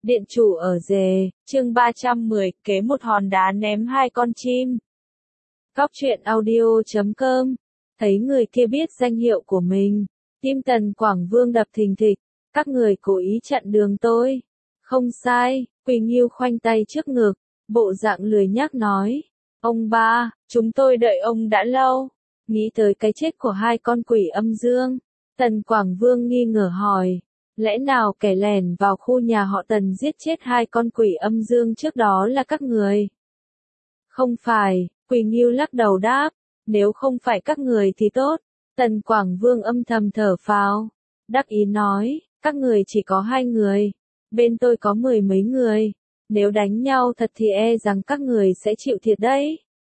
Điện chủ ở rề, chương 310, kế một hòn đá ném hai con chim. Góc truyện audio.com. Thấy người kia biết danh hiệu của mình, tim Tần Quảng Vương đập thình thịch. Các người cố ý chặn đường tôi. Không sai, Quỳnh Nghiêu khoanh tay trước ngực, bộ dạng lười nhác nói. Ông ba, chúng tôi đợi ông đã lâu. Nghĩ tới cái chết của hai con quỷ âm dương, Tần Quảng Vương nghi ngờ hỏi. Lẽ nào kẻ lẻn vào khu nhà họ Tần giết chết hai con quỷ âm dương trước đó là các người? Không phải, Quỳnh Nghiêu lắc đầu đáp, nếu không phải các người thì tốt. Tần Quảng Vương âm thầm thở phào, đắc ý nói, các người chỉ có 2 người, bên tôi có 10 mấy người, nếu đánh nhau thật thì e rằng các người sẽ chịu thiệt đấy.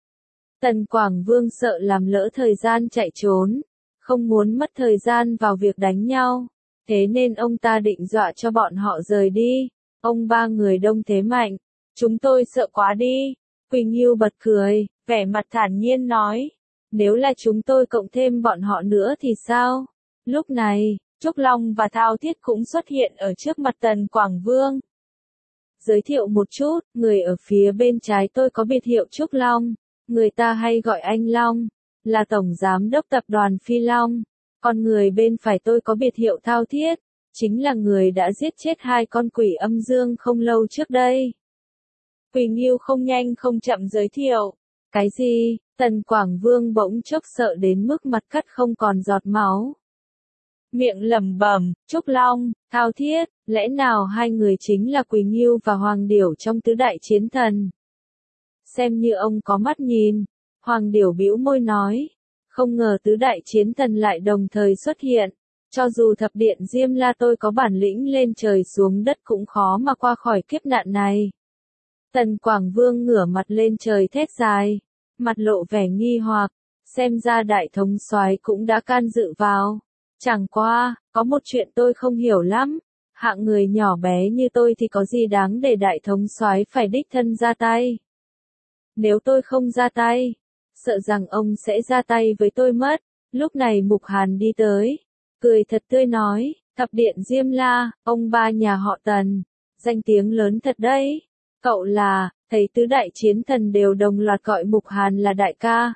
Tần Quảng Vương sợ làm lỡ thời gian chạy trốn, không muốn mất thời gian vào việc đánh nhau. Thế nên ông ta định dọa cho bọn họ rời đi. Ông ba người đông thế mạnh, chúng tôi sợ quá đi. Quỳnh Nghiêu bật cười, vẻ mặt thản nhiên nói, nếu là chúng tôi cộng thêm bọn họ nữa thì sao? Lúc này, Trúc Long và Thao Thiết cũng xuất hiện ở trước mặt Tần Quảng Vương. Giới thiệu một chút, người ở phía bên trái tôi có biệt hiệu Trúc Long, người ta hay gọi anh Long, là tổng giám đốc tập đoàn Phi Long. Còn người bên phải tôi có biệt hiệu Thao Thiết, chính là người đã giết chết hai con quỷ âm dương không lâu trước đây. Quỳnh Nghiêu không nhanh không chậm giới thiệu. Cái gì? Tần Quảng Vương bỗng chốc sợ đến mức mặt cắt không còn giọt máu. Miệng lẩm bẩm, Trúc Long, Thao Thiết, lẽ nào hai người chính là Quỳnh Nghiêu và Hoàng Điểu trong tứ đại chiến thần? Xem như ông có mắt nhìn. Hoàng Điểu bĩu môi nói. Không ngờ tứ đại chiến thần lại đồng thời xuất hiện. Cho dù thập điện Diêm La tôi có bản lĩnh lên trời xuống đất cũng khó mà qua khỏi kiếp nạn này. Tần Quảng Vương ngửa mặt lên trời thét dài, mặt lộ vẻ nghi hoặc, xem ra đại thống soái cũng đã can dự vào. Chẳng qua, có một chuyện tôi không hiểu lắm, hạng người nhỏ bé như tôi thì có gì đáng để đại thống soái phải đích thân ra tay. Nếu tôi không ra tay, sợ rằng ông sẽ ra tay với tôi mất. Lúc này Mục Hàn đi tới, cười thật tươi nói, thập điện Diêm La, ông ba nhà họ Tần, danh tiếng lớn thật đấy. Cậu là, thấy tứ đại chiến thần đều đồng loạt gọi Mục Hàn là đại ca.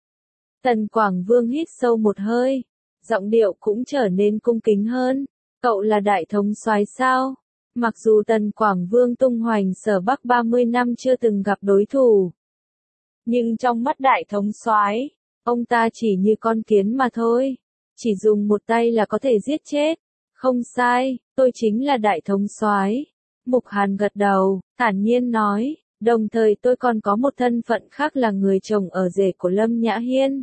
Tần Quảng Vương hít sâu một hơi, giọng điệu cũng trở nên cung kính hơn. Cậu là đại thống soái sao? Mặc dù Tần Quảng Vương tung hoành Sở Bắc 30 năm chưa từng gặp đối thủ, nhưng trong mắt đại thống soái, ông ta chỉ như con kiến mà thôi. Chỉ dùng một tay là có thể giết chết. Không sai, tôi chính là đại thống soái. Mục Hàn gật đầu, thản nhiên nói, đồng thời tôi còn có một thân phận khác là người chồng ở rể của Lâm Nhã Hiên.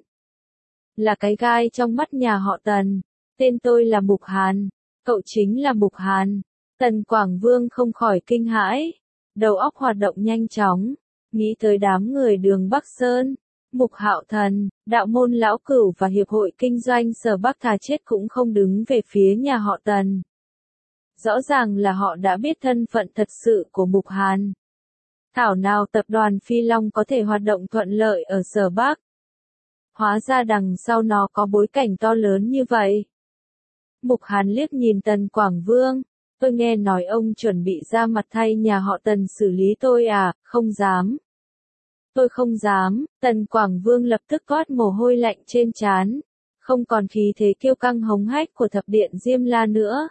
Là cái gai trong mắt nhà họ Tần. Tên tôi là Mục Hàn. Cậu chính là Mục Hàn. Tần Quảng Vương không khỏi kinh hãi. Đầu óc hoạt động nhanh chóng. Nghĩ tới đám người Đường Bắc Sơn, Mục Hạo Thần, Đạo Môn Lão Cửu và Hiệp hội Kinh doanh Sở Bắc thà chết cũng không đứng về phía nhà họ Tần. Rõ ràng là họ đã biết thân phận thật sự của Mục Hàn. Thảo nào tập đoàn Phi Long có thể hoạt động thuận lợi ở Sở Bắc. Hóa ra đằng sau nó có bối cảnh to lớn như vậy. Mục Hàn liếc nhìn Tần Quảng Vương. Tôi nghe nói ông chuẩn bị ra mặt thay nhà họ Tần xử lý tôi à? Không dám. Tôi không dám. Tần Quảng Vương lập tức toát mồ hôi lạnh trên trán, không còn khí thế kiêu căng hống hách của thập điện Diêm La nữa.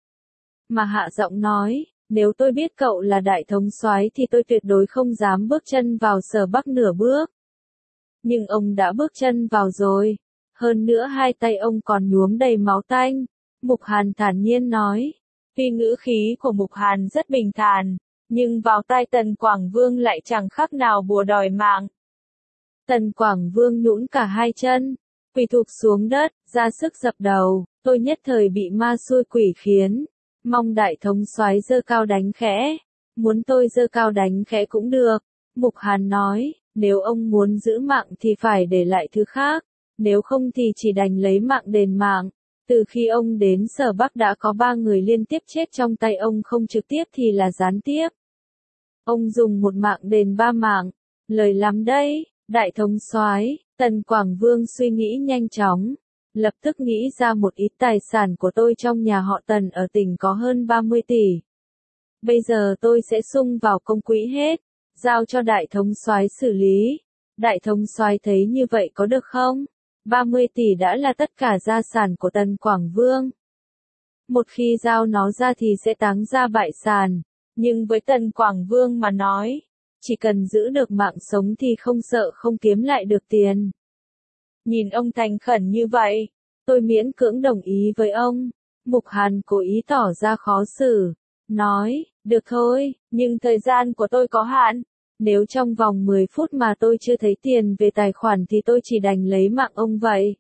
Mà hạ giọng nói, nếu tôi biết cậu là đại thống soái thì tôi tuyệt đối không dám bước chân vào Sở Bắc nửa bước. Nhưng ông đã bước chân vào rồi. Hơn nữa hai tay ông còn nhuốm đầy máu tanh. Mục Hàn thản nhiên nói. Tuy ngữ khí của Mục Hàn rất bình thản, nhưng vào tai Tần Quảng Vương lại chẳng khác nào bùa đòi mạng. Tần Quảng Vương nhũn cả hai chân, quỳ thụp xuống đất, ra sức dập đầu, tôi nhất thời bị ma xui quỷ khiến, mong đại thống soái giơ cao đánh khẽ. Muốn tôi giơ cao đánh khẽ cũng được. Mục Hàn nói, nếu ông muốn giữ mạng thì phải để lại thứ khác, nếu không thì chỉ đành lấy mạng đền mạng. Từ khi ông đến Sở Bắc đã có 3 người liên tiếp chết trong tay ông, không trực tiếp thì là gián tiếp. Ông dùng một mạng đền 3 mạng. Lời lắm đấy, đại thống soái. Tần Quảng Vương suy nghĩ nhanh chóng, lập tức nghĩ ra một ít tài sản của tôi trong nhà họ Tần ở tỉnh có hơn 30 tỷ. Bây giờ tôi sẽ sung vào công quỹ hết, giao cho đại thống soái xử lý. Đại thống soái thấy như vậy có được không? 30 tỷ đã là tất cả gia sản của Tần Quảng Vương. Một khi giao nó ra thì sẽ táng ra bại sản. Nhưng với Tần Quảng Vương mà nói, chỉ cần giữ được mạng sống thì không sợ không kiếm lại được tiền. Nhìn ông thành khẩn như vậy, tôi miễn cưỡng đồng ý với ông. Mục Hàn cố ý tỏ ra khó xử, nói, được thôi, nhưng thời gian của tôi có hạn. Nếu trong vòng 10 phút mà tôi chưa thấy tiền về tài khoản thì tôi chỉ đành lấy mạng ông vậy.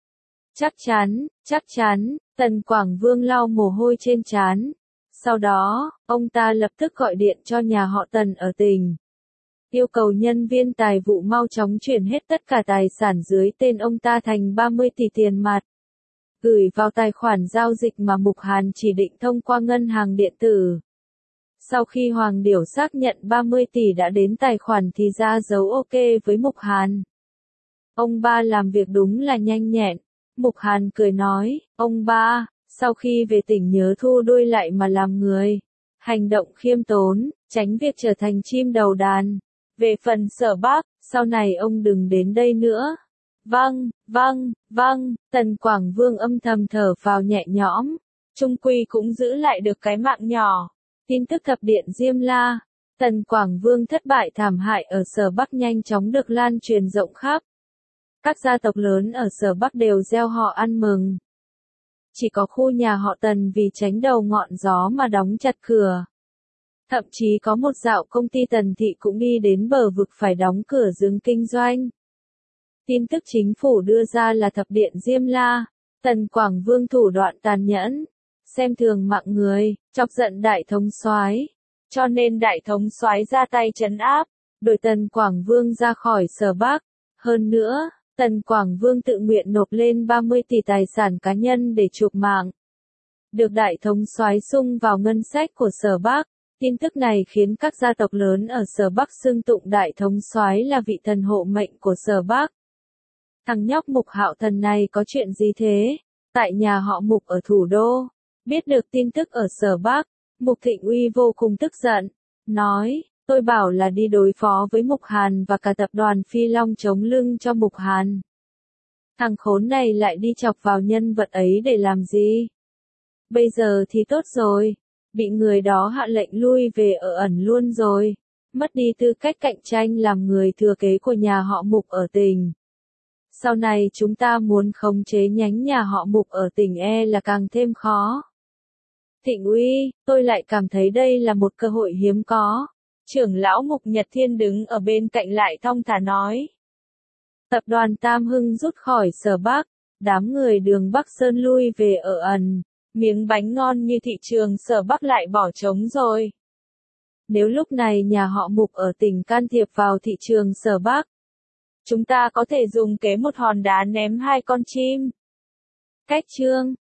Chắc chắn, Tần Quảng Vương lau mồ hôi trên trán. Sau đó, ông ta lập tức gọi điện cho nhà họ Tần ở tỉnh. Yêu cầu nhân viên tài vụ mau chóng chuyển hết tất cả tài sản dưới tên ông ta thành 30 tỷ tiền mặt. Gửi vào tài khoản giao dịch mà Mục Hàn chỉ định thông qua ngân hàng điện tử. Sau khi Hoàng Điểu xác nhận 30 tỷ đã đến tài khoản thì ra dấu OK với Mục Hàn. Ông ba làm việc đúng là nhanh nhẹn. Mục Hàn cười nói, ông ba, sau khi về tỉnh nhớ thu đuôi lại mà làm người. Hành động khiêm tốn, tránh việc trở thành chim đầu đàn. Về phần Sở Bắc, sau này ông đừng đến đây nữa. Vâng, Tần Quảng Vương âm thầm thở vào nhẹ nhõm. Trung quy cũng giữ lại được cái mạng nhỏ. Tin tức thập điện Diêm La, Tần Quảng Vương thất bại thảm hại ở Sở Bắc nhanh chóng được lan truyền rộng khắp. Các gia tộc lớn ở Sở Bắc đều gieo họ ăn mừng. Chỉ có khu nhà họ Tần vì tránh đầu ngọn gió mà đóng chặt cửa. Thậm chí có một dạo công ty Tần Thị cũng đi đến bờ vực phải đóng cửa dừng kinh doanh. Tin tức chính phủ đưa ra là thập điện Diêm La, Tần Quảng Vương thủ đoạn tàn nhẫn, xem thường mạng người, chọc giận đại thống soái, cho nên đại thống soái ra tay trấn áp, đuổi Tần Quảng Vương ra khỏi Sở Bắc. Hơn nữa, Tần Quảng Vương tự nguyện nộp lên 30 tỷ tài sản cá nhân để chuộc mạng. Được đại thống soái sung vào ngân sách của Sở Bắc. Tin tức này khiến các gia tộc lớn ở Sở Bắc xưng tụng đại thống soái là vị thần hộ mệnh của Sở Bắc. Thằng nhóc Mục Hạo Thần này có chuyện gì thế? Tại nhà họ Mục ở thủ đô, biết được tin tức ở Sở Bắc, Mục Thịnh Uy vô cùng tức giận, nói, tôi bảo là đi đối phó với Mục Hàn và cả tập đoàn Phi Long chống lưng cho Mục Hàn. Thằng khốn này lại đi chọc vào nhân vật ấy để làm gì? Bây giờ thì tốt rồi, bị người đó hạ lệnh lui về ở ẩn luôn rồi, mất đi tư cách cạnh tranh làm người thừa kế của nhà họ Mục ở tỉnh. Sau này chúng ta muốn khống chế nhánh nhà họ Mục ở tỉnh là càng thêm khó. Thịnh Uy, tôi lại cảm thấy đây là một cơ hội hiếm có. Trưởng lão Mục Nhật Thiên đứng ở bên cạnh lại thong thả nói. Tập đoàn Tam Hưng rút khỏi Sở Bắc, đám người đường Bắc Sơn lui về ở ẩn, miếng bánh ngon như thị trường Sở Bắc lại bỏ trống rồi. Nếu lúc này nhà họ Mục ở tỉnh can thiệp vào thị trường Sở Bắc, chúng ta có thể dùng kế một hòn đá ném hai con chim. Cách chương